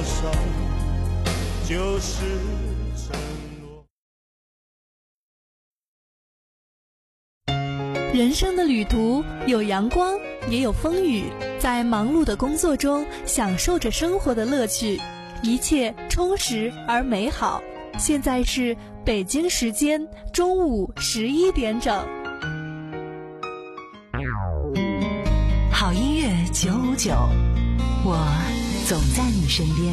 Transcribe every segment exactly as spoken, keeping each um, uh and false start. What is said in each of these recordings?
少就是承诺。 人生的旅途有阳光也有风雨，在忙碌的工作中享受着生活的乐趣，一切充实而美好。现在是北京时间中午十一点整。 好音乐九五九，我总在你身边。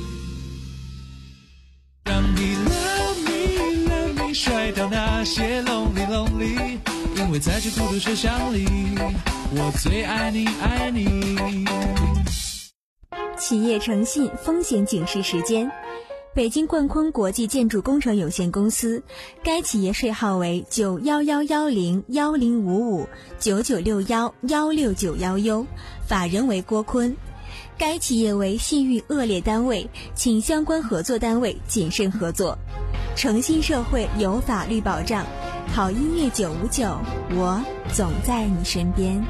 让你 love me love me 甩掉那些 lonely lonely， 因为在这孤独车厢里，我最爱你爱你。 企业诚信风险警示时间。北京冠坤国际建筑工程有限公司，该企业税号为九一一一零一零五五九九六一一六九一 U， 法人为郭坤。该企业为信誉恶劣单位，请相关合作单位谨慎合作。诚信社会有法律保障，好音乐九五九，我总在你身边。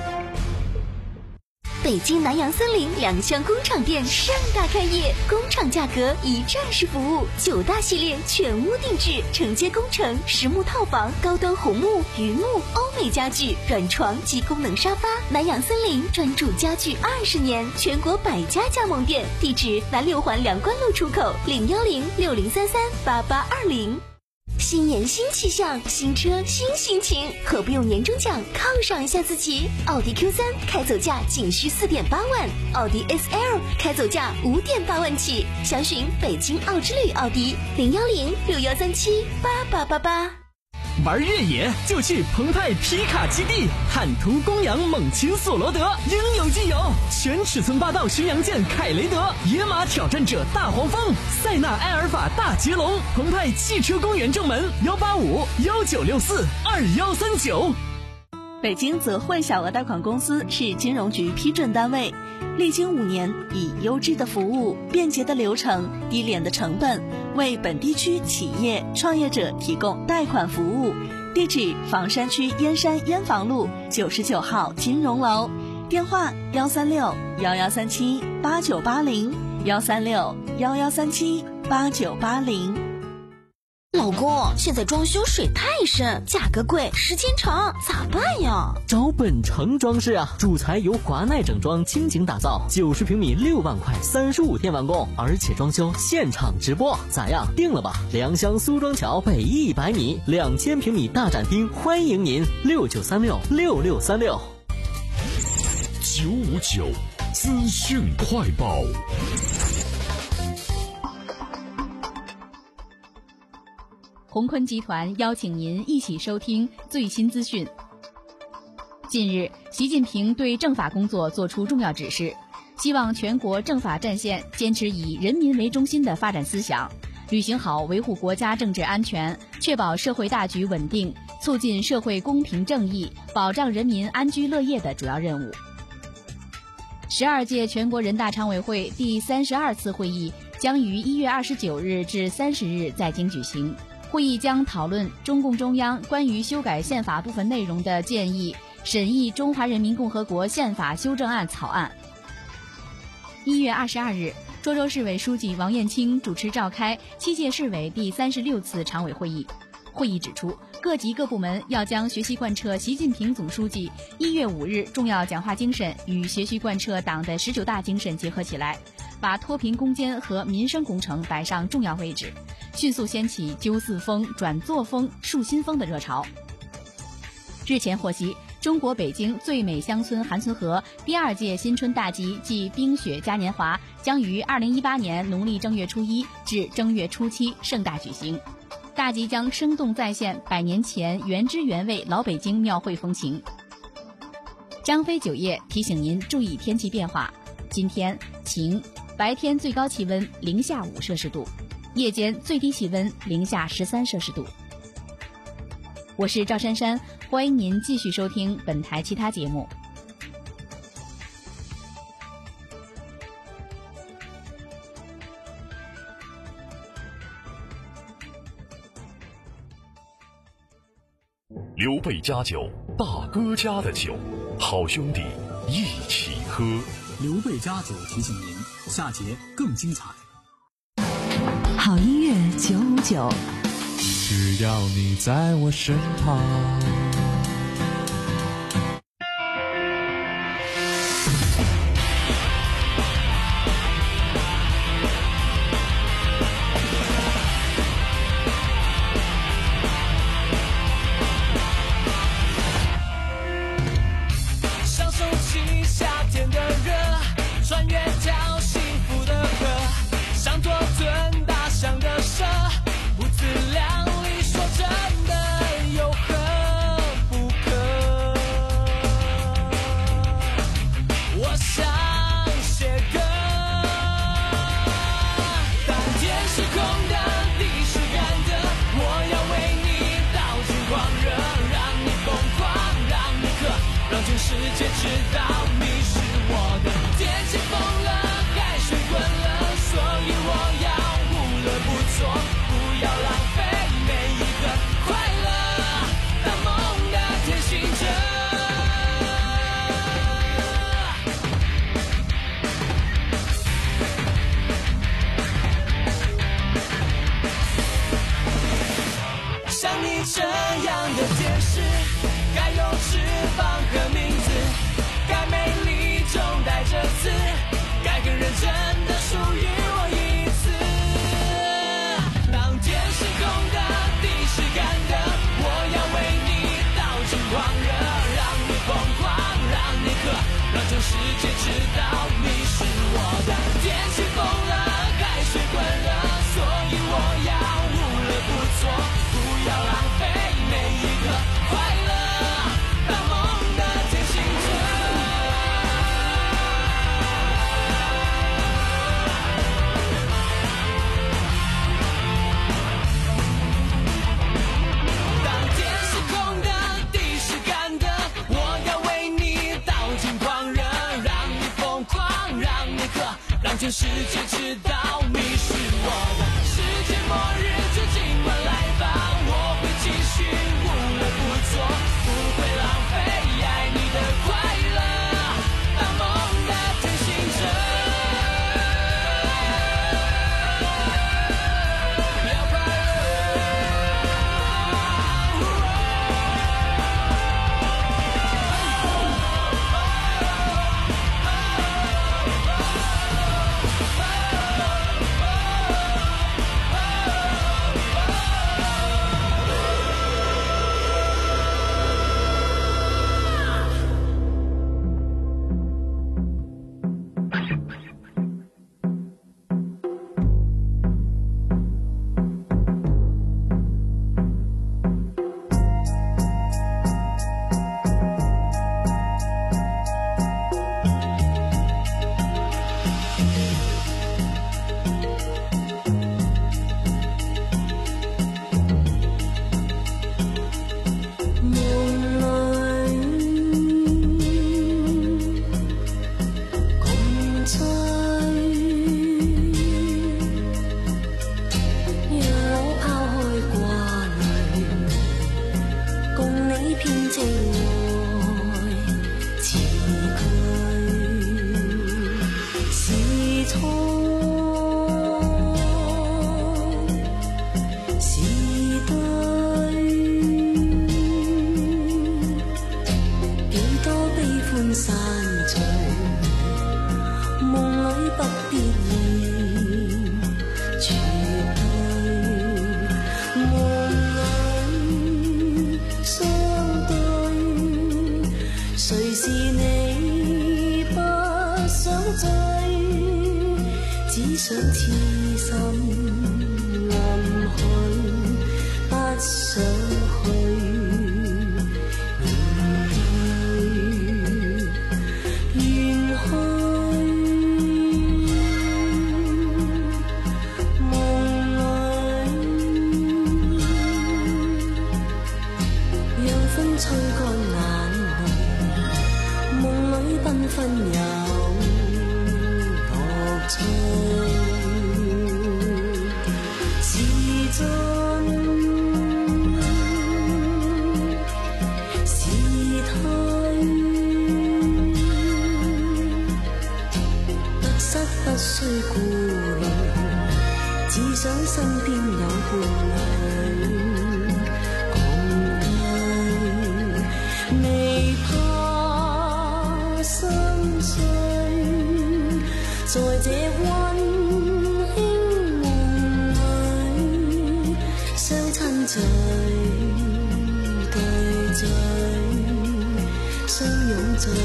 北京南洋森林两厢工厂店盛大开业，工厂价格一站式服务，九大系列全屋定制，承接工程、实木套房、高端红木、榆木、欧美家具、软床及功能沙发。南洋森林专注家具二十年，全国百家加盟店，地址南六环梁关路出口，零幺零六零三三八八二零。新年新气象，新车新心情，何不用年终奖犒赏一下自己？奥迪 Q 三 开走价仅需 四点八万，奥迪 S L 开走价 五点八万起，详询北京奥之旅奥迪零幺零六幺三七八八八八。 玩越野就去澎湃皮卡基地，汉图公羊猛禽索罗德应有尽有，全尺寸霸道巡洋舰凯雷德，野马挑战者大黄蜂，塞纳埃尔法大捷龙，澎湃汽车公园正门幺八五幺九六四二幺三九。 北京泽汇小额贷款公司是金融局批准单位，历经五年，以优质的服务、便捷的流程、低廉的成本，为本地区企业创业者提供贷款服务。地址：房山区燕山燕房路九十九号金融楼，电话：幺三六幺幺三七八九八零幺三六幺幺三七八九八零。 老公，现在装修水太深，价格贵，时间长，咋办呀？ 找本城装饰啊，主材由华奈整装倾情打造，九十平米六万块，三十五天完工，而且装修现场直播，咋样？定了吧？良乡苏庄桥北一百米，两千平米大展厅，欢迎您，六九三六六六三六。 九五九资讯快报。 鸿坤集团邀请您一起收听最新资讯。近日，习近平对政法工作作出重要指示，希望全国政法战线坚持以人民为中心的发展思想，履行好维护国家政治安全、确保社会大局稳定、促进社会公平正义、保障人民安居乐业的主要任务。十二届全国人大常委会第三十二次会议将于一月二十九日至三十日在京举行。会议将讨论中共中央关于修改宪法部分内容的建议，审议《中华人民共和国宪法修正案》草案。一月二十二日，涿州市委书记王燕青主持召开七届市委第三十六次常委会议。会议指出，各级各部门要将学习贯彻习近平总书记一月五日重要讲话精神与学习贯彻党的十九大精神结合起来，把脱贫攻坚和民生工程摆上重要位置，迅速掀起纠四风、转作风、树新风的热潮。日前获悉，中国北京最美乡村韩村河第二届新春大集暨冰雪嘉年华将于二零一八年农历正月初一至正月初七盛大举行。大集将生动再现百年前原汁原味老北京庙会风情。张飞酒业提醒您注意天气变化，今天晴，白天最高气温零下五摄氏度，夜间最低气温零下十三摄氏度。我是赵珊珊，欢迎您继续收听本台其他节目。 刘备家酒，大哥家的酒，好兄弟一起喝。 刘备家酒提醒您， 下节更精彩。 好音乐九五九， 只要你在我身旁。 享受起夏天的热，穿越条幸福的河，像ตัว尊大象的蛇，不自量力，说真的有何不可？我想写歌，当天是空的，地是干的，我要为你倒进狂热，让你疯狂，让你渴，让全世界知道你是我的。天气疯了，海水滚了，所以我要无乐不作，不要浪费每一个快乐，当梦的天行者。像你这样的天使，该有翅膀和名字，该美丽中带着刺，该更认真的属于我一次。当天是空的，地是干的，我要为你倒进狂热，让你疯狂，让你渴，让全世界知道你是我的。天气疯了，海水滚了，所以我要无乐不作，不要浪费每一个快乐，当梦的天行者。当天是空的，地是干的，我要为你倒进狂热，让你疯狂，让你渴，让全世界知道你是我的。世界末日就今晚来吧，我会继续无乐不作，不会浪费爱你的快乐，当梦的天行者。要快是真顧慮，只想身邊有伴侶。講句未怕心碎，在這溫馨夢裏，相親嘴對嘴，相擁醉。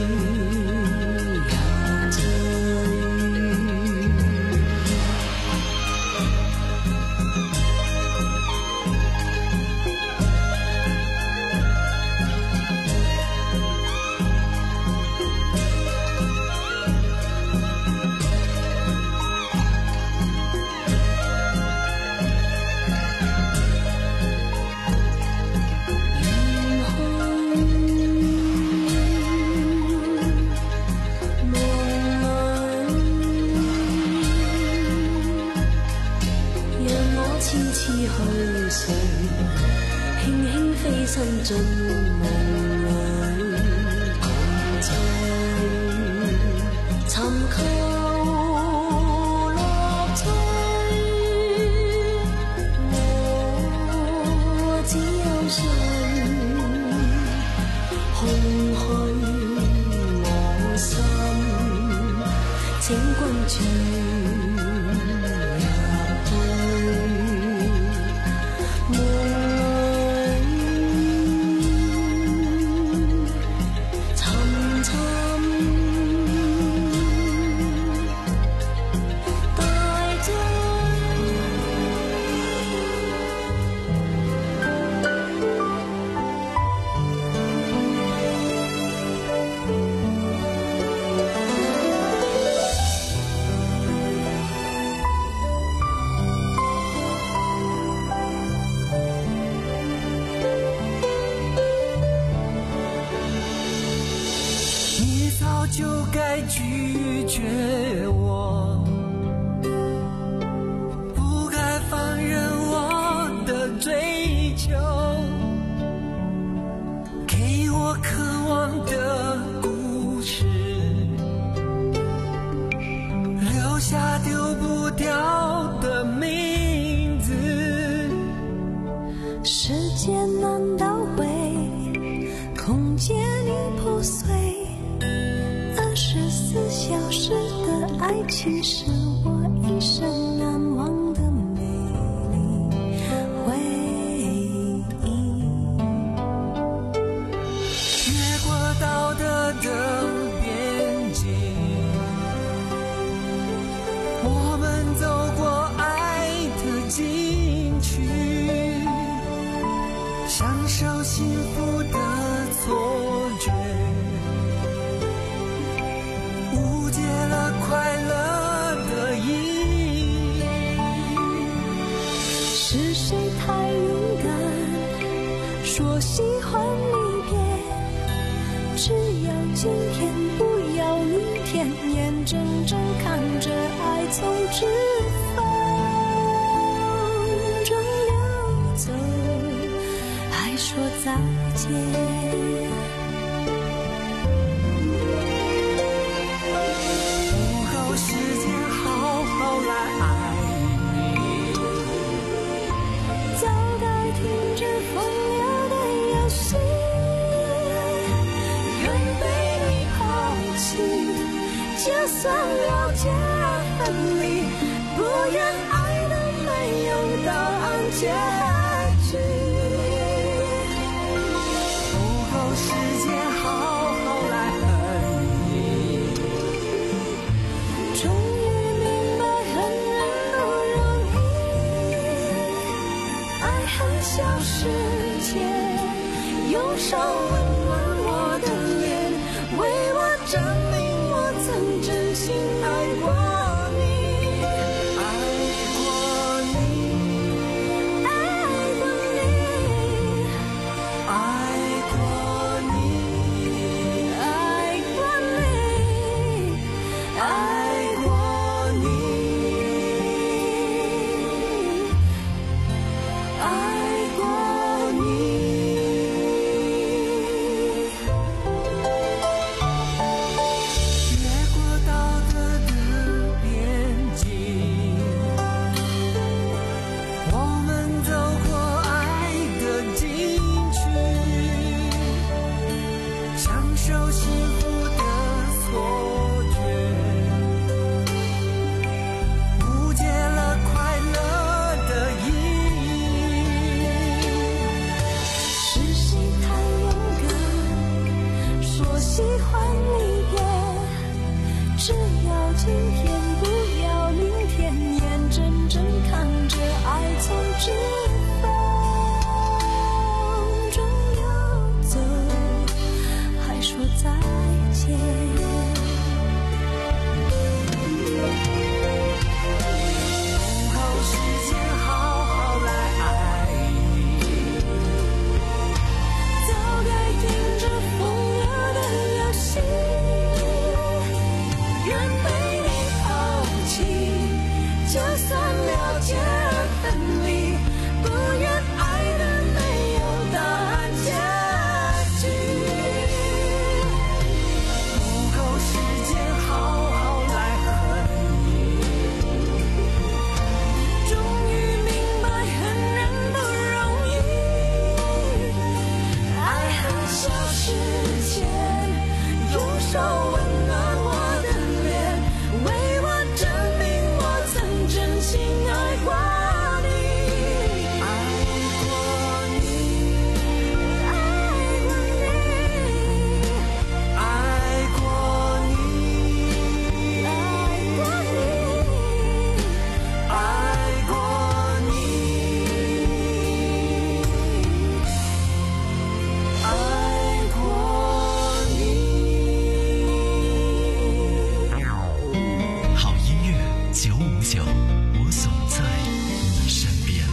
進夢裏共醉，尋求樂趣。我只有信，空虛我心，請君住。 就该拒绝我，不该放任我的追求，给我渴望的故事，留下丢不掉的名字。 时间难倒回，空间已破碎。二十四小时的爱情是我一生难忘的美丽回忆。 越过道德的边界，我们走过爱的禁区，享受幸福的错觉。快乐的意义， 是谁太勇敢，说喜欢离别？只要今天，不要明天，眼睁睁看着爱从指缝中流走，还说再见。 时间好好来爱你， 早该停止风流的游戏，愿被你抛弃，就算了解分离，不愿爱的没有答案结局。 不够时间好好来恨你， 终于明白恨人不容易，爱恨消失前，用手温暖我的脸，为我证明我曾真心爱过你， 爱过你， 爱过你， 爱过你， 爱过你，爱过你，爱过你。 九五九，我总在你身边。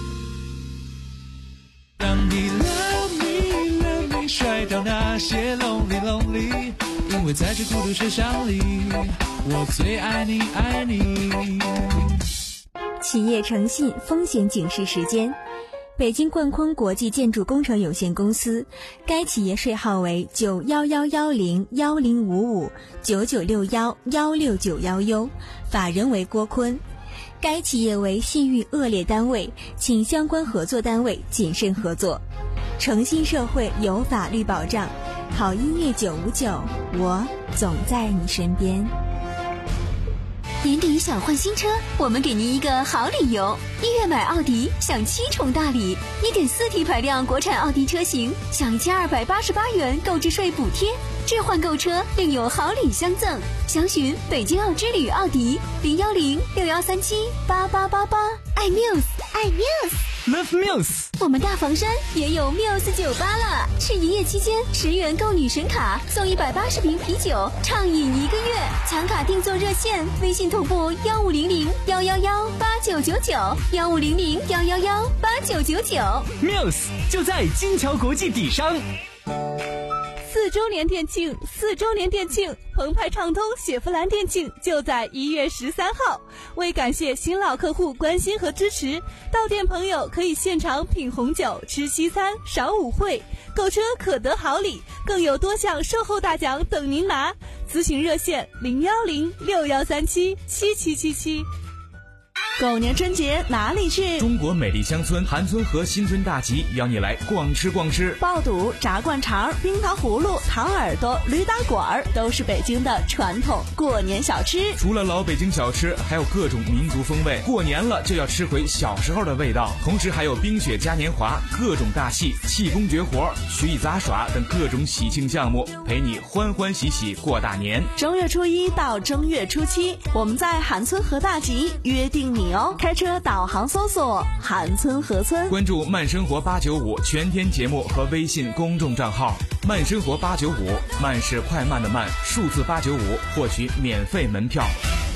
当你 love me love me 甩掉那些 lonely lonely， 因为在这孤独车厢里，我最爱你爱你。 企业诚信风险警示时间。北京冠坤国际建筑工程有限公司，该企业税号为九幺幺幺零幺零五五九九六幺幺六九幺 U， 法人为郭坤。该企业为信誉恶劣单位，请相关合作单位谨慎合作。诚信社会有法律保障，好音乐九五九，我总在你身边。 年底想换新车，我们给您一个好理由。一月买奥迪享七重大礼， 一点四 T 排量国产奥迪车型享一千二百八十八元购置税补贴，置换购车另有好礼相赠。详询北京奥之旅奥迪零幺零六幺三七八八八八。爱 Muse， 爱 Muse。Love Muse， 我们大房山也有 Muse 酒吧了，是营业期间十元购女神卡送一百八十瓶啤酒，畅饮一个月。抢卡订座热线：微信同步幺五零零幺幺幺八九九九，幺五零零幺幺幺八九九九。 Muse 就在金桥国际底商。 四周年店庆，四周年店庆，澎湃畅通雪佛兰店庆就在一月十三号。为感谢新老客户关心和支持，到店朋友可以现场品红酒、吃西餐、赏舞会，购车可得好礼，更有多项售后大奖等您拿。咨询热线零幺零六幺三七七七七七。狗年春节哪里去？ 中国美丽乡村韩村和新村大集邀你来逛吃逛吃。 爆肚、炸灌肠、冰糖葫芦、糖耳朵、驴打滚都是北京的传统过年小吃。 除了老北京小吃，还有各种民族风味。过年了就要吃回小时候的味道，同时还有冰雪嘉年华、各种大戏、气功绝活、曲艺杂耍等各种喜庆项目，陪你欢欢喜喜过大年。 正月初一到正月初七，我们在韩村和大集约定你哦，开车导航搜索韩村河村， 关注慢生活八九五全天节目和微信公众账号慢生活八九五，慢是快慢的慢，数字八九五，获取免费门票。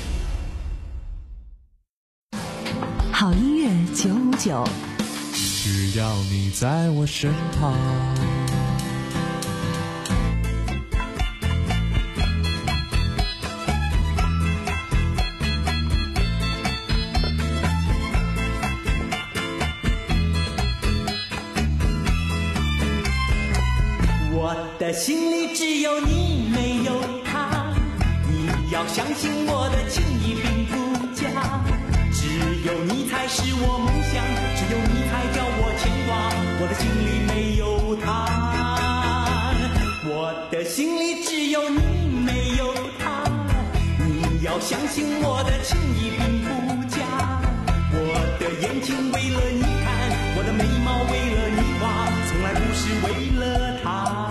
好音乐九五九， 只要你在我身旁。 我的心里只有你没有他，你要相信我的情谊并不假，只有你才是我梦想，只有你才叫我牵挂，我的心里没有他，我的心里只有你没有他，你要相信我的情谊并不假，我的眼睛为了你看，我的眉毛为了你画，从来不是为了他。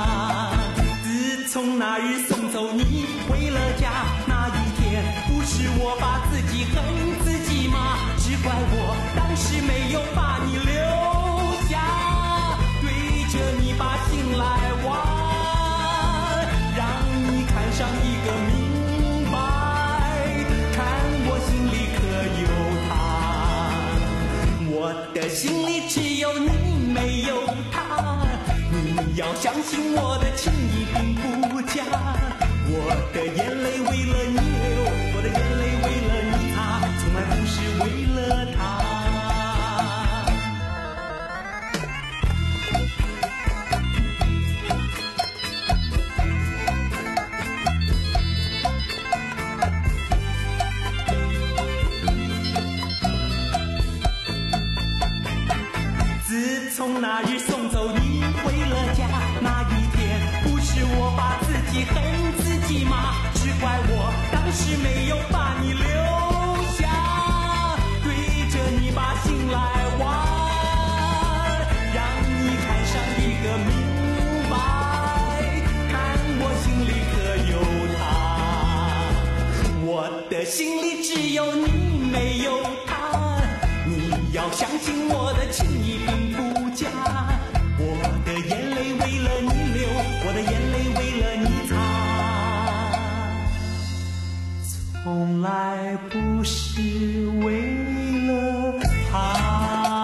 从那日送走你回了家，那一天不是我把自己恨自己吗？只怪我当时没有把你留下，对着你把心来挖，让你看上一个明白，看我心里可有他，我的心里只有你没有他，你要相信我的情谊并不假，我的眼泪为了你流，我的眼泪为了你擦，从来不是为了他。自从那日送走你回了家，那一天不是我把自己恨自己吗？只怪我当时没有把你留下，对着你把心来挖，让你看上一个明白，看我心里可有他，我的心里只有你没有他，你要相信我的情谊并不假，我的眼泪为了你流，我的眼泪为了你擦，从来不都是为了他。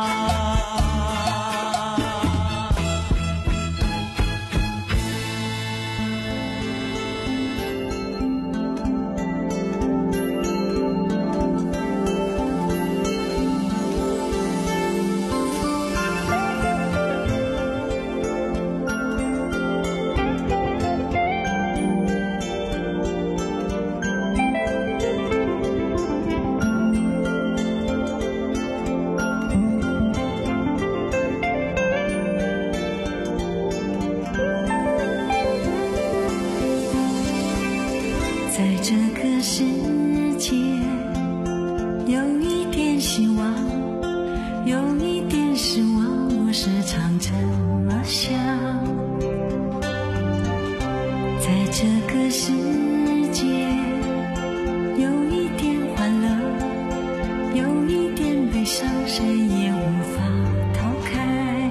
在这个世界，有一点希望，有一点失望，我时常这么想。在这个世界，有一点欢乐，有一点悲伤，谁也无法逃开。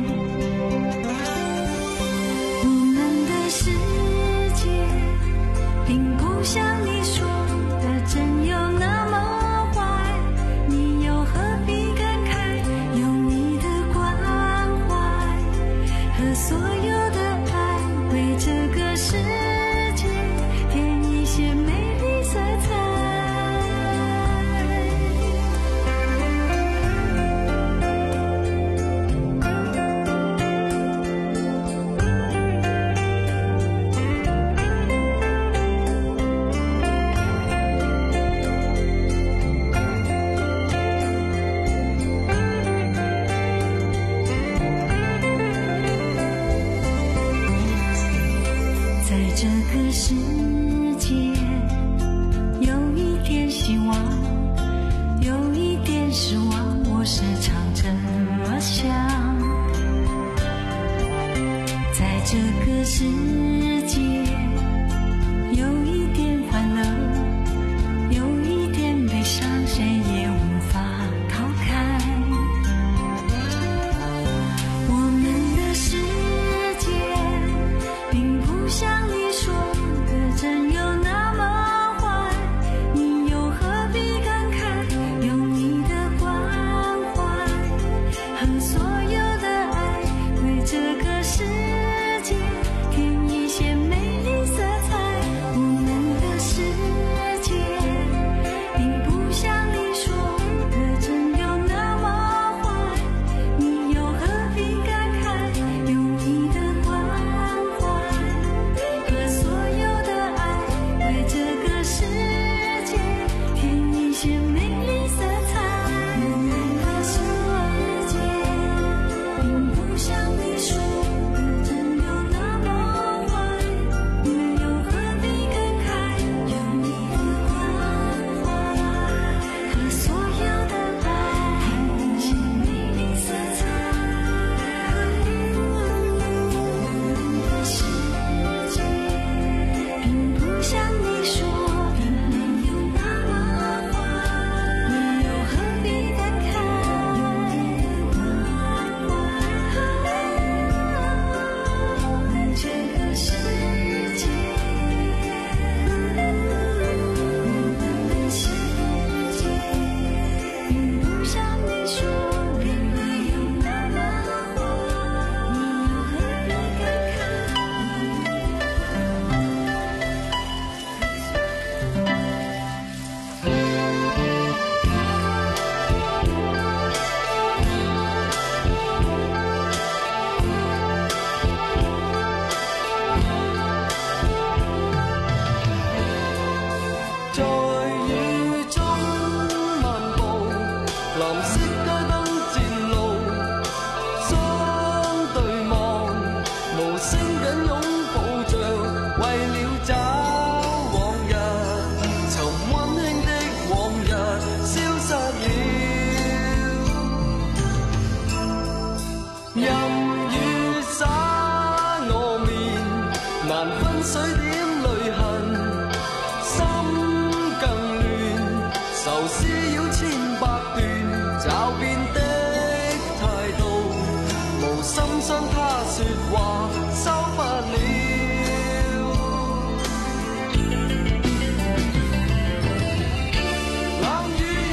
我们的世界并不像你说的真有那么坏，你又何必感慨？有你的关怀和所有的爱，为这个世界添一些美丽色彩。在这个世界，有一点希望，有一点失望，我时常这么想。在这个世界，有一点欢乐，有一点悲伤，谁也无法逃开。我们的世界并不像你说的真有那么坏，你又何必感慨？有你的关怀和所有的爱，为这个世界添一些美丽色彩。我们的世界并不像你说的真有那么坏，你又何必感慨？有你的关怀和所有的爱，为这个世界添一些美丽色彩。我们的世界并不像你说的真有那么坏，你又何必感慨？有你的关怀和所有的爱，添一些美丽色彩。我们的世界并不像你说的没有那么坏，你又何必感慨？有你的关怀，为这个世界。我们的世界并不像你说的没有那么坏，你又何必感在雨中漫步，藍色街燈漸露，相對望，無聲緊擁抱着，為了找往日，尋溫馨的往日消失了。任雨灑我面，難分水點淚痕。心更亂，愁思繞千百段，找遍的態度，無心傷他說話，收不了。冷雨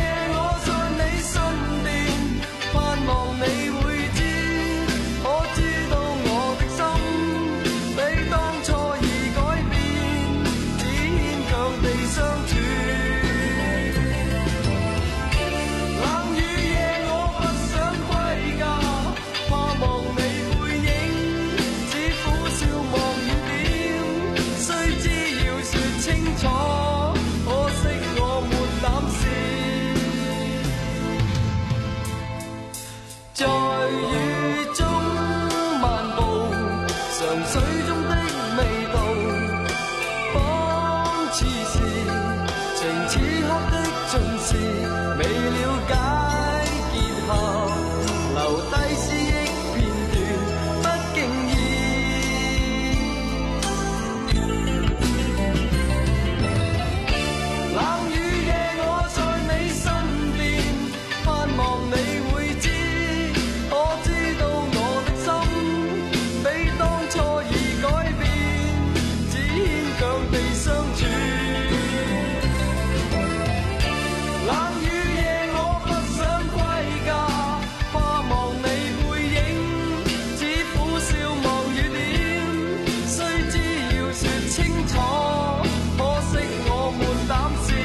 未了解結合，留低思憶片段，不經意。冷雨夜我在你身邊，盼望你會知，可知道我的心比當初已改變，只牽強地相處。冷雨夜我不想歸家，怕忘你背影，只苦笑望雨點，須知要說清楚，可惜我沒膽試。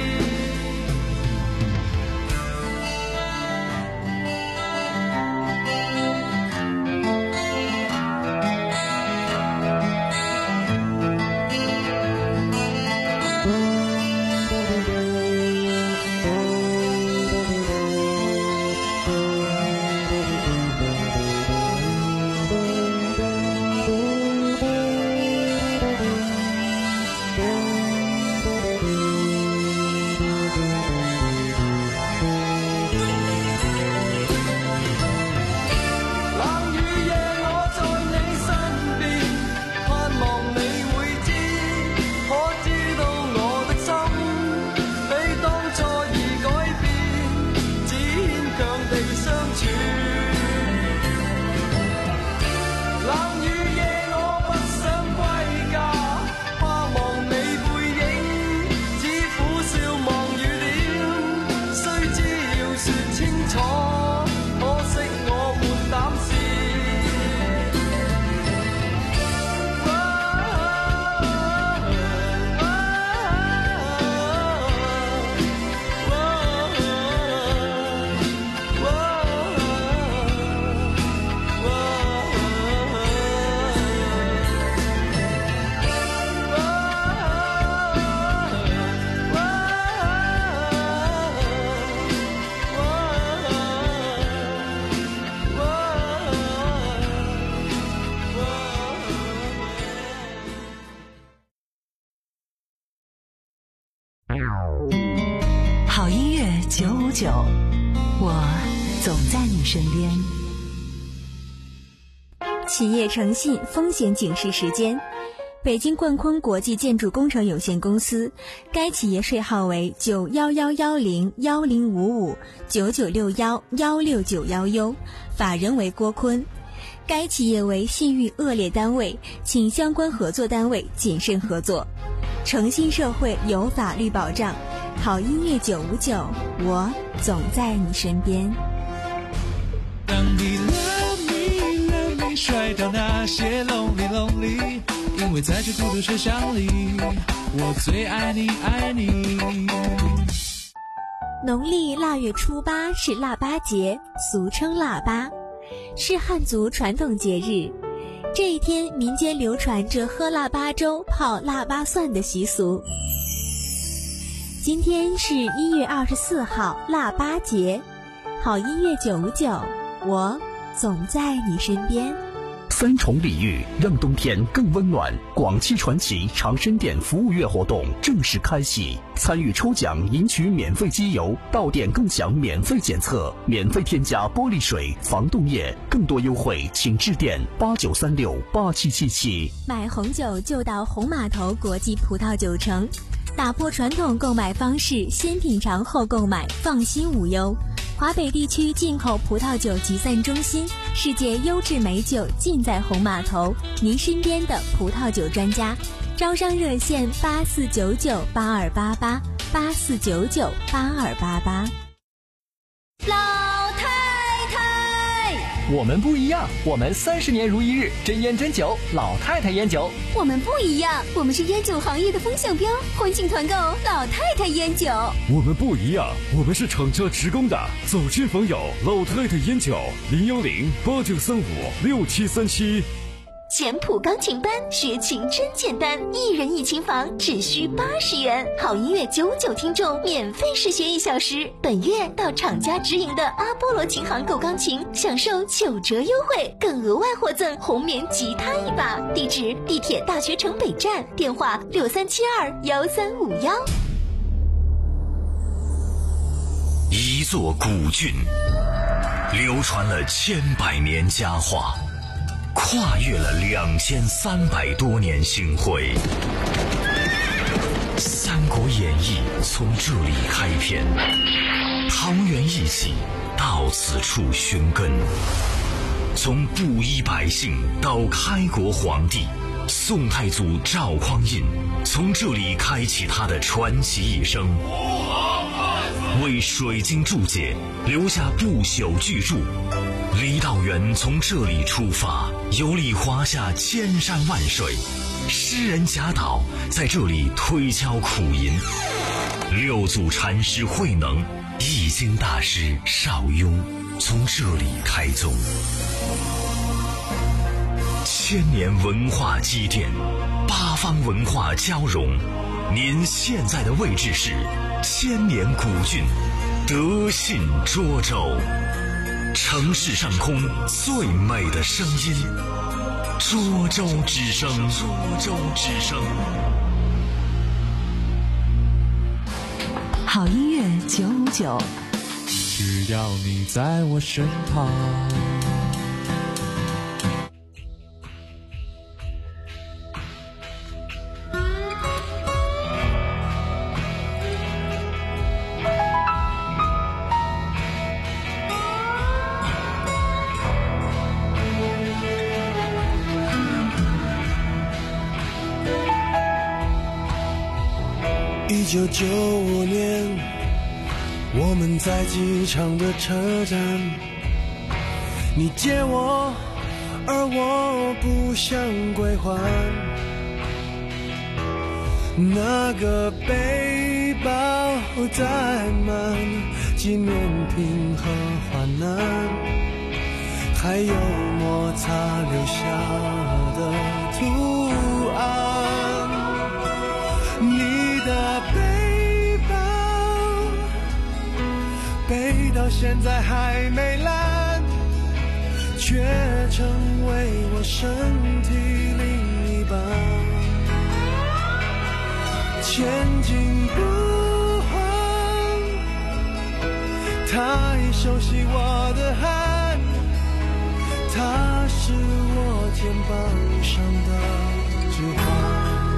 好音乐九五九，我总在你身边。 企业诚信风险警示时间，北京冠坤国际建筑工程有限公司，该企业税号为九幺幺幺零幺零五五九九六幺幺六九幺 U， 法人为郭坤。该企业为信誉恶劣单位，请相关合作单位谨慎合作。诚信社会有法律保障，好音乐九五九，我总在你身边。 当你 love me love me 甩掉那些 lonely lonely， 因为在这孤独车厢里，我最爱你爱你。 农历腊月初八是腊八节，俗称腊八，是汉族传统节日。这一天民间流传着喝腊八粥、泡腊八蒜的习俗。今天是一月二十四号，腊八节。好音乐九五九，我总在你身边。 三重礼遇，让冬天更温暖。广汽传祺长生店服务月活动正式开启，参与抽奖赢取免费机油，到店共享免费检测，免费添加玻璃水、防冻液。更多优惠请致电八九三六八七七七。 买红酒就到红码头国际葡萄酒城，打破传统购买方式，先品尝后购买，放心无忧。华北地区进口葡萄酒集散中心，世界优质美酒尽在红码头，您身边的葡萄酒专家。招商热线八四九九八二八八八四九九八二八八。 老太太， 我们不一样，我们三十年如一日，真烟真酒，老太太烟酒。 我们不一样，我们是烟酒行业的风向标，欢庆团购老太太烟酒。 我们不一样，我们是厂家职工的，走亲访友，老太太烟酒，零幺零八九三五六七三七。 简谱钢琴班，学琴真简单，一人一琴房只需八十元，好音乐九九听众免费试学一小时。本月到厂家直营的阿波罗琴行购钢琴，享受九折优惠，更额外获赠红棉吉他一把。地址：地铁大学城北站，电话六三七二幺三五幺。 一座古郡，流传了千百年佳话，跨越了两千三百多年星辉。《三国演义》从这里开篇，桃园义气到此处寻根。从布衣百姓到开国皇帝，宋太祖赵匡胤从这里开启他的传奇一生，为水晶注解留下不朽巨著。郦道元从这里出发，游历华夏千山万水，诗人贾岛在这里推敲苦吟，六祖禅师慧能、易经大师邵雍从这里开宗。千年文化积淀，八方文化交融。您现在的位置是千年古郡德信涿州，城市上空最美的声音，涿州之声。涿州之声。 好音乐九五九， 只要你在我身旁。 一九九五年，我们在机场的车站，你接我，而我不想归还。那个背包载满纪念品和患难，还有摩擦留下的图案。你的背包背到现在还没烂，却成为我身体另一半。前进不慌，它已熟悉我的汗，它是我肩膀上的指环。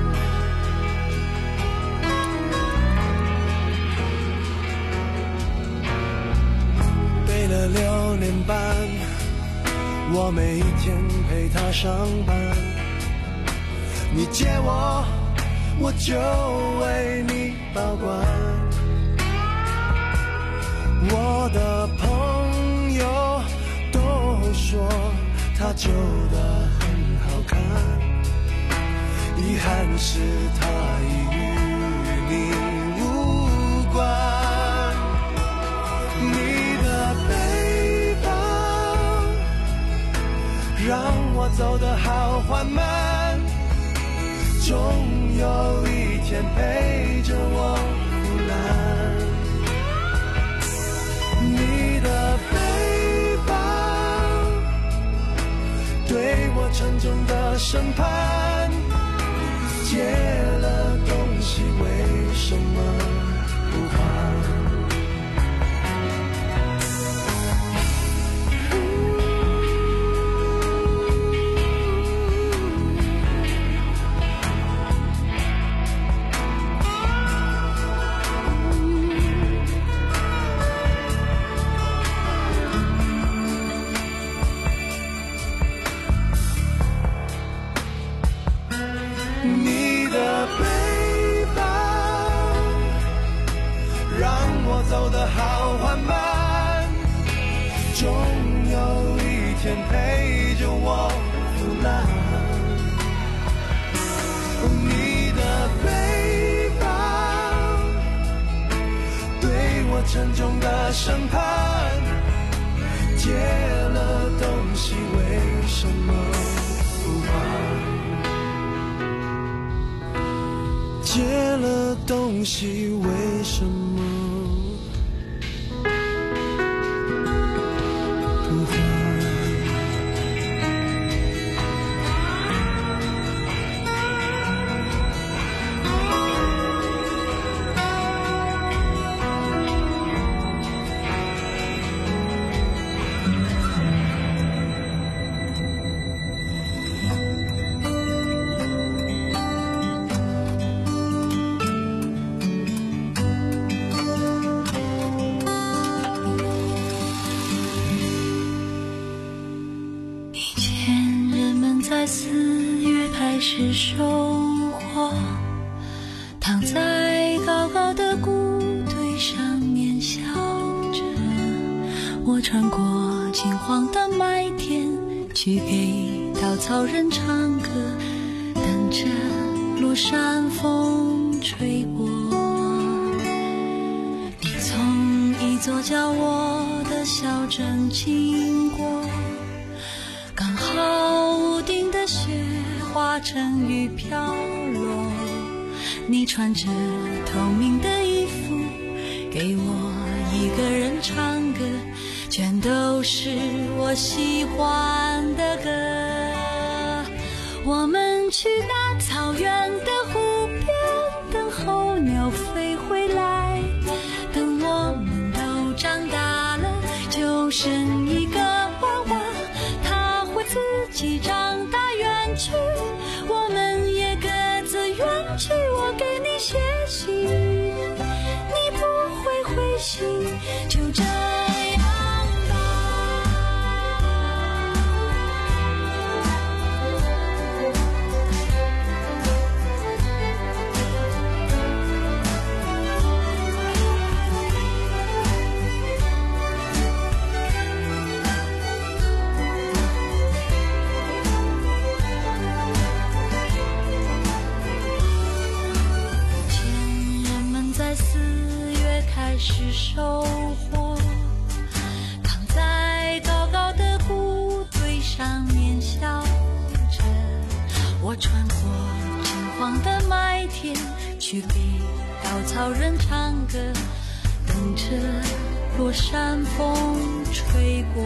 背了六年半，我每一天陪他上班。你接我，我就为你保管。我的朋友都说他旧的很好看，遗憾是他已与你无关。让我走得好缓慢，总有一天陪着我腐烂。你的背包对我沉重的审判，借了东西为什么不还？走得好缓慢，总有一天陪着我腐烂。你的背包对我沉重的审判，借了东西为什么不还？借了东西为什么始收获，躺在高高的谷堆上面笑着，我穿过金黄的麦田，去给稻草人唱歌，等着落山风吹过。你从一座叫我的小镇经过，刚好屋顶的雪化成雨飘落，你穿着透明的衣服给我一个人唱歌，全都是我喜欢的歌。我们去大草原的湖边，等候鸟飞回来，等我们都长大了，就剩一个娃娃，他会自己长大远去，我们也各自远去。我给你写信，你不会回信，就这样。开始收获，躺在高高的谷堆上面笑着，我穿过金黄的麦田，去给稻草人唱歌，等着落山风吹过。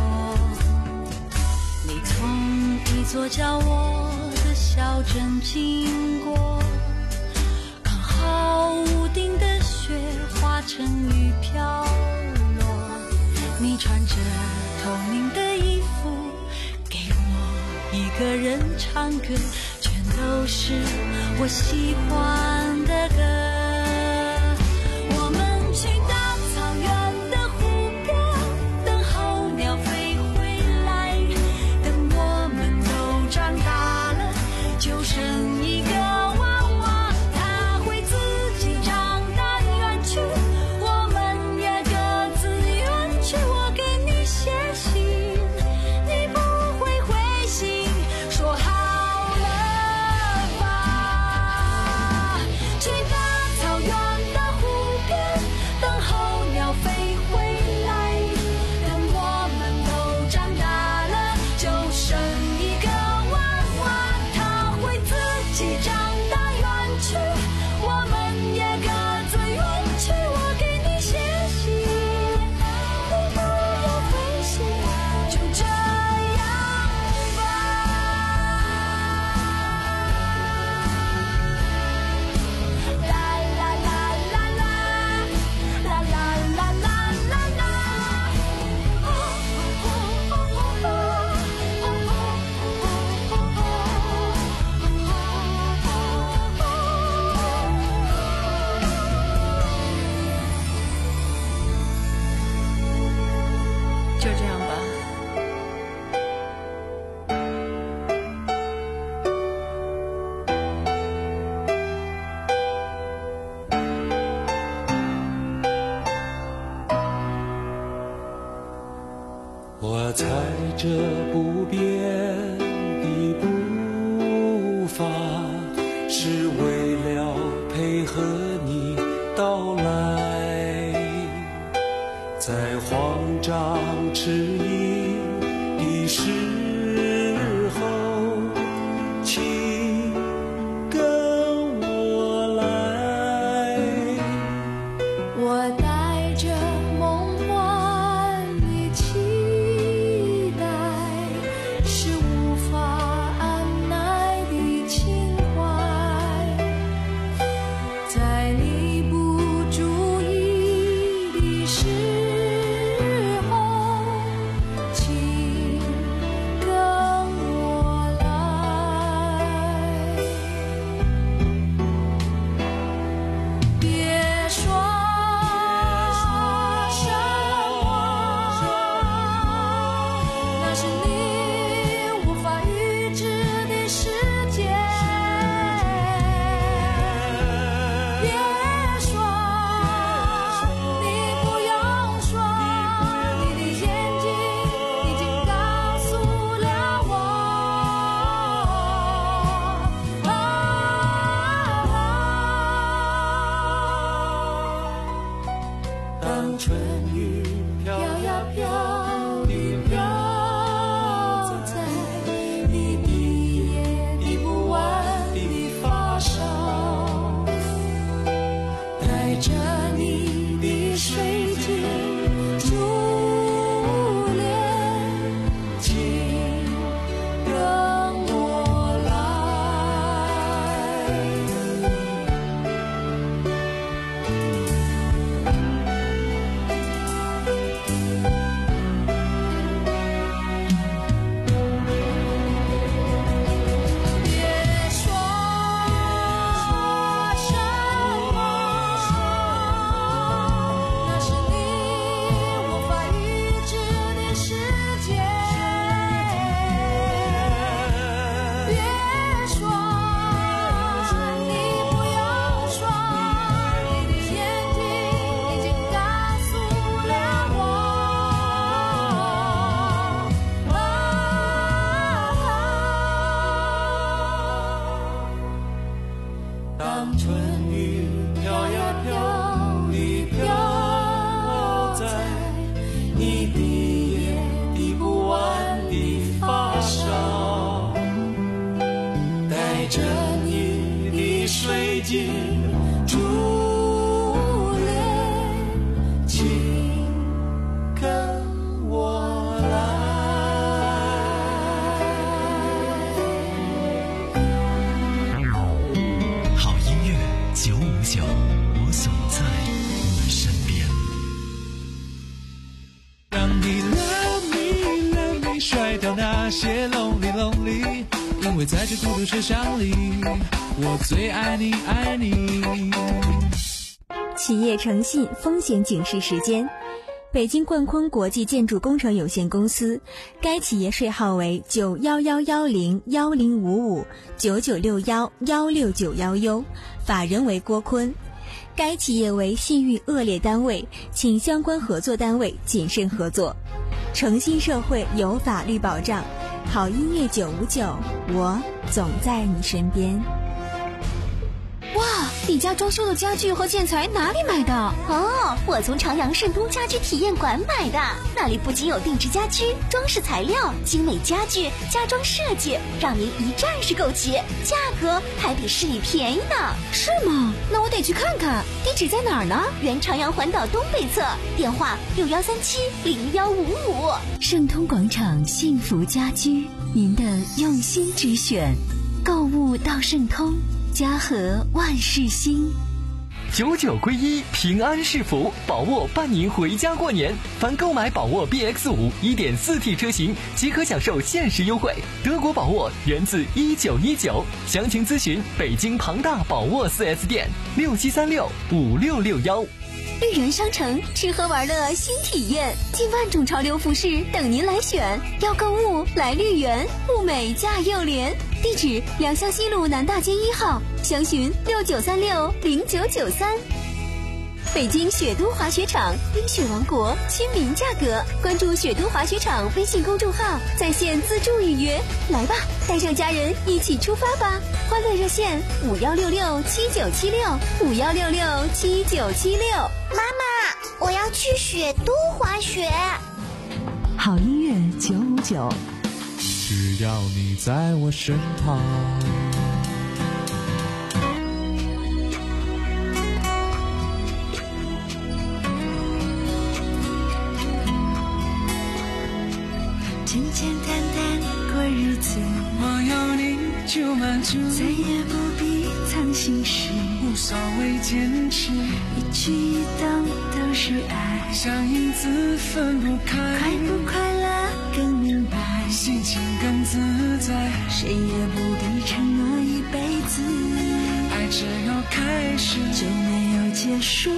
你从一座叫我的小镇经过，刚好屋顶的雪化成雨飘落，你穿着透明的衣服给我一个人唱歌，全都是我喜欢的歌。我们去大草原的湖边，等候鸟飞回来，等我们都长大了，就剩一个娃娃，他会自己长大远去，我们也各自远去。我给你写信，你不会回信，说好了吧。去大草原的湖边，等候鸟飞回来，等我们都长大了，就剩一个娃娃，他会自己长大远去，我们也各自远去。我给你写信，你不要回信，就这样吧。啦啦啦啦啦，啦啦啦啦啦啦。哦哦哦哦就这样吧。 我踩着不变的步伐，是为了配合你到来，在慌张迟疑的时候，请跟我来。 我带着梦幻的期待，是无法按耐的情怀，在你不注意的时候，请近伫立，请跟我来。 好音乐九五九，我总在你身边。 让你 love me love me 甩掉那些 lonely lonely， 因为在这孤独车厢里，我最爱你爱你。 企业诚信风险警示时间。北京冠坤国际建筑工程有限公司，该企业税号为九幺幺幺零幺零五五九九六幺幺六九幺 U， 法人为郭坤。该企业为信誉恶劣单位，请相关合作单位谨慎合作。诚信社会有法律保障，好音乐九五九，我总在你身边。 哇，你家装修的家具和建材哪里买的？哦，我从长阳盛通家居体验馆买的。那里不仅有定制家居、装饰材料、精美家具、家装设计，让您一站式购齐，价格还比市里便宜呢。是吗？那我得去看看。地址在哪儿呢？原长阳环岛东北侧，电话六幺三七零幺五五。 盛通广场幸福家居，您的用心之选，购物到盛通。家和万事兴， 九九归一，平安是福，宝沃伴您回家过年。凡购买宝沃 B X 五 一点四 T 车型，即可享受限时优惠。德国宝沃源自一九一九，详情咨询北京庞大宝沃 四 S 店六七三六五六六幺。 绿源商城，吃喝玩乐新体验，近万种潮流服饰等您来选。要购物来绿源，物美价又廉。地址：良乡西路南大街一号，详询六九三六零九九三。北京雪都滑雪场，冰雪王国，亲民价格。关注雪都滑雪场微信公众号，在线自助预约。来吧，带上家人一起出发吧！欢乐热线五幺六六七九七六五幺六六七九七六。 妈妈，我要去雪都滑雪。 好音乐九五九， 只要你在我身旁。 简简单单过日子，我有你就满足，再也不必藏心事，无所谓坚持，一举一动都是爱，像影子分不开，快不快乐更明白，心情更自在，谁也不必承诺一辈子，爱只有开始就没有结束，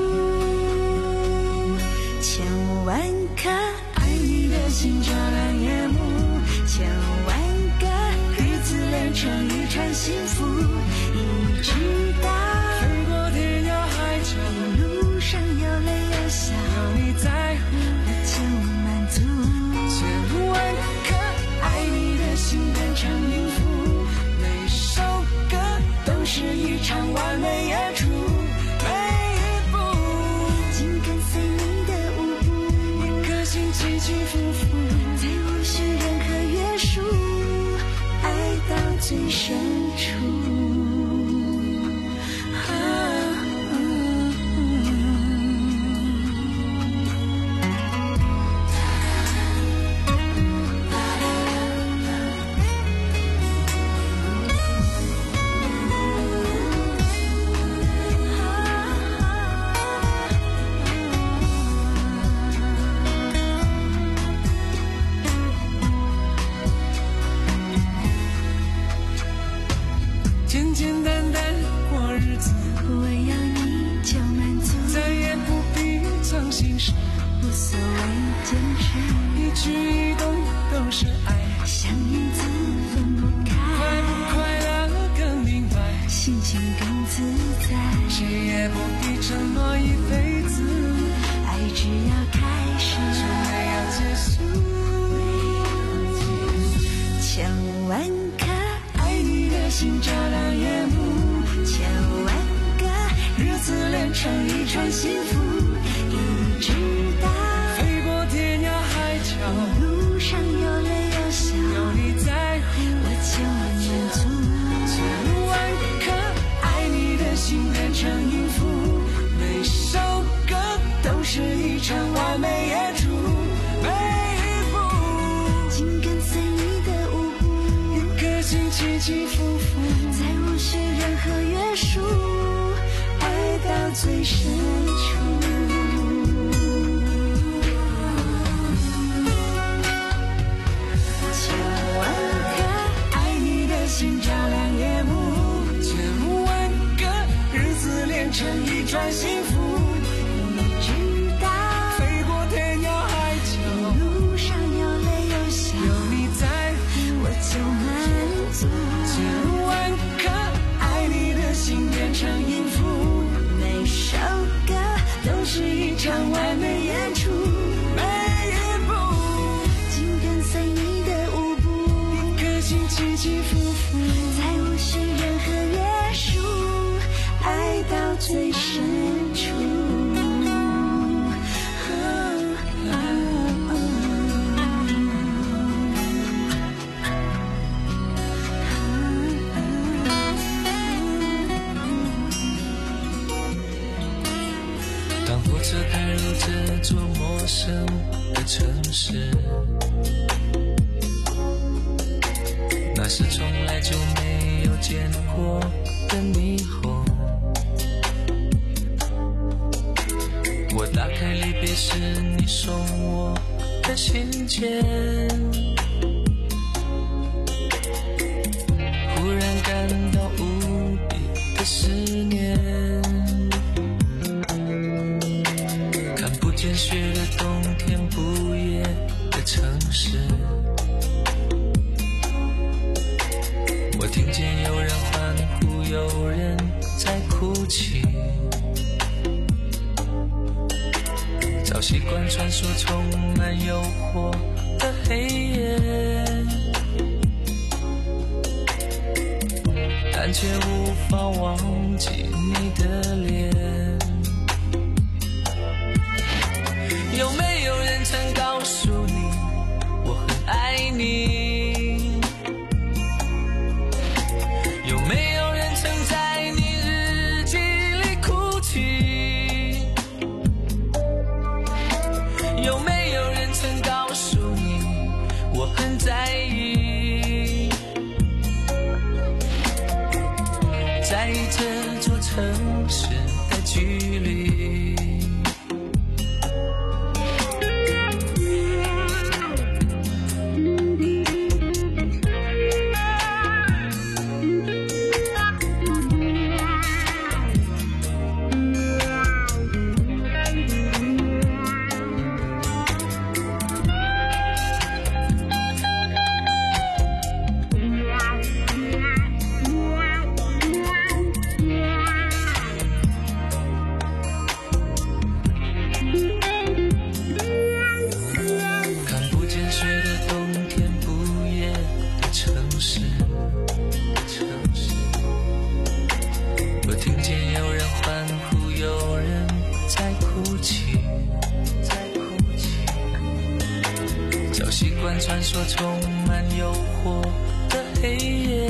千万颗爱你的心照亮夜幕，千万个日子连成一串幸福，一直到飞过天涯海角， 一路上有泪有笑， 有你在乎我就满足， 千万颗爱你的心变成音符， 每首歌都是一场完美演出，每一步紧跟随你的舞步， 一颗心起起伏伏， 再无需任何约束，爱到最深处。 简简单单过日子， 我要你就满足， 再也不必藏心事， 无所谓坚持， 一举一动都是爱， 像影子分不开， 快不快乐更明白， 心情更自在， 谁也不必承诺一辈子， 爱只要开始就没有结束， 千万颗爱你的心照亮夜幕，千万个日子连成一串幸福，一直到飞过天涯海角， 路上有泪有笑， 有你在乎我就满足， 千万颗爱你的起起伏伏，再无需任何约束，爱到最深处。千万个爱你的心照亮夜幕，千万个日子连成一串幸福。你知道，飞过天涯海角，路上有泪有笑，有你在我就满足。千万个爱你的心变成音符，每首歌都是一场完美演出。每一步紧跟随你的舞步，一颗心起起伏伏，再无需任何约束，爱到最深处。 当火车开入这座陌生的城市，那是从来就没有见过的霓虹。我打开离别时你送我的信件，忽然感到无比的思念。看不见雪的冬天，不夜的城市，我听见有人欢呼，有人在哭泣。早习惯穿梭充满诱惑的黑夜，但却无法忘记你的脸。有没有人曾告诉你我很爱你？有没有人曾在你日记里哭泣？有没有人曾告诉你我很在意？在意这座城市的距离。习惯穿梭充满诱惑的黑夜，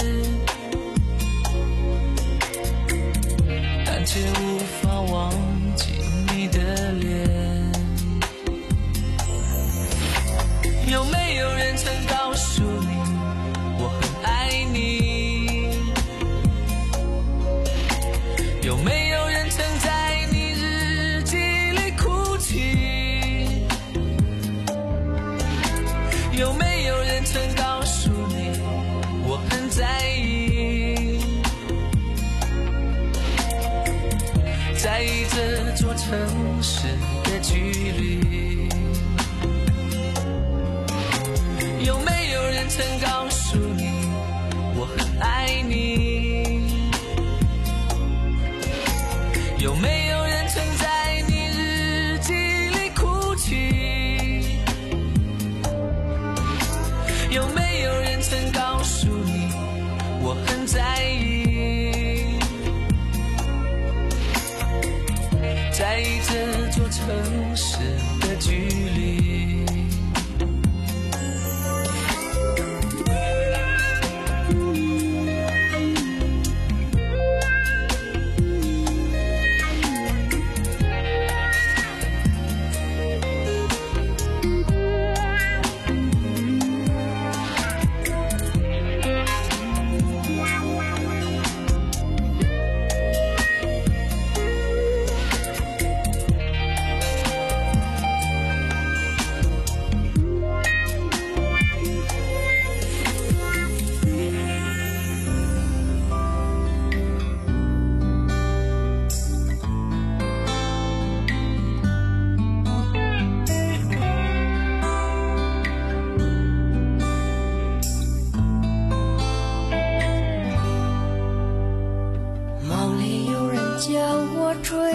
但却无法忘记你的脸。有没有人曾告诉你我很爱你？有没有人曾在你日记里哭泣？有没有人曾告诉你我很在意？在意这座城市的距离。有没有人曾告诉你我很爱你？有没有人曾在你日记里哭泣？有没有人曾告诉你我很在意？在意这追，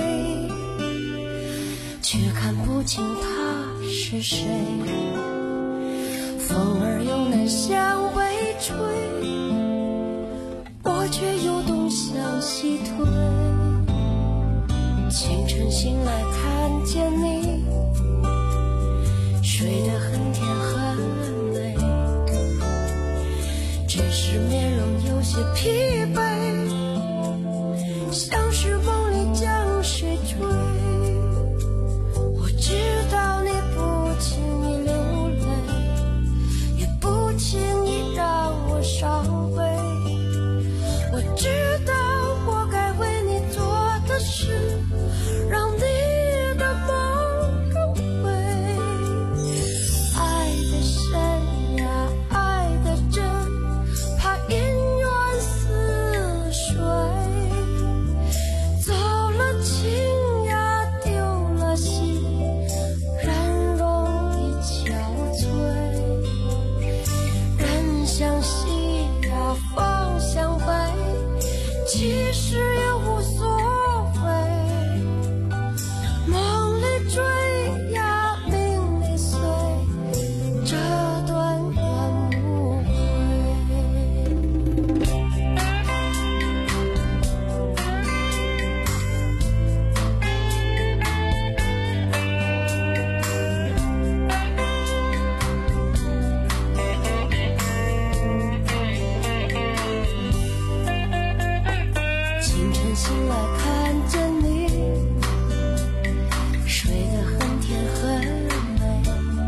却看不清他是谁。风儿又南向北吹，我却又东向西退。清晨醒来看见你，睡得很甜很美，只是面容有些疲惫，像是梦里将谁追。我知道你不轻易流泪，也不轻易让我伤悲。我知道我该为你做的事，让你的梦更美。爱的深呀，爱的真，怕姻缘似水。走了情呀，丢了心，人容易憔悴。人向西呀，方向北，其实也无所谓。梦里追呀，命里随，这段缘无清晨醒来看见你，睡得很甜很美，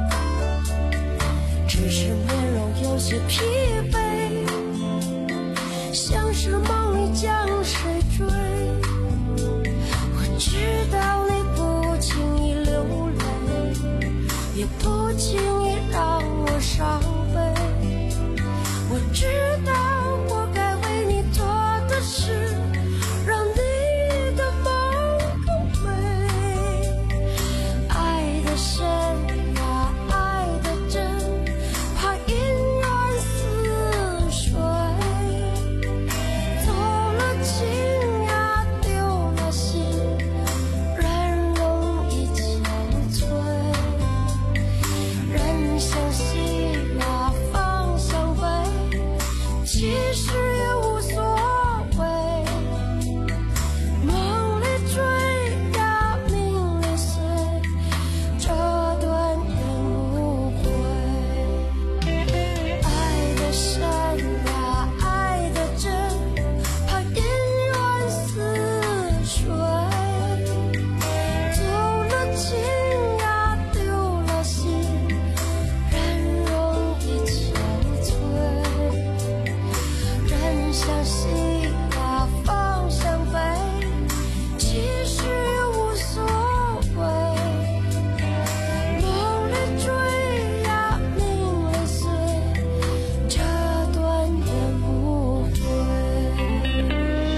只是面容有些疲惫，像是梦里将谁追。我知道你不轻易流泪，也不轻易让我伤悲。我知道我该为你做的事，让你的梦更美。爱的深呀，爱的真，怕姻缘似水。走了情呀，丢了心，人容易憔悴。人向西呀，方向北，其实也无所谓。梦里追呀，命里随，这段缘无悔。爱的深呀，爱的真，怕姻缘似水。走了情呀，丢了心，人容易憔悴。人向西呀，方向北，其实也无所谓。梦里追呀，命里随，这段缘无悔。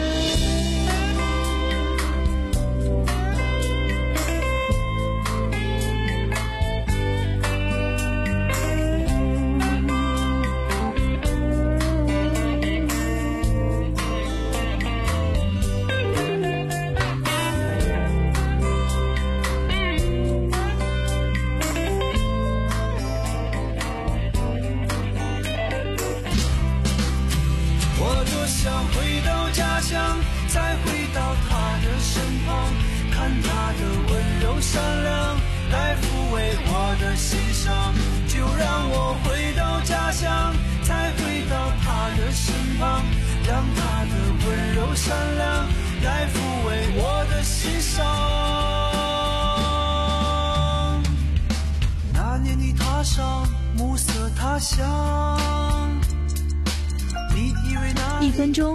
我多想回到家乡，再回到他的身旁，看他的温柔善良，来抚慰我的心伤。就让我回到家乡，再回到他的身旁，让他的温柔善良，来抚慰我的心伤。那年你踏上暮色他乡，你以为那一分钟